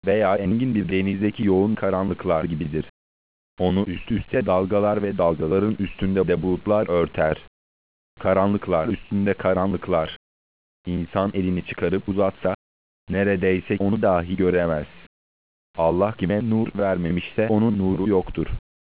veya engin bir denizdeki yoğun karanlıklar gibidir. Onu üst üste dalgalar ve dalgaların üstünde de bulutlar örter. Karanlıklar üstünde karanlıklar. İnsan elini çıkarıp uzatsa, neredeyse onu dahi göremez. Allah kime nur vermemişse onun nuru yoktur.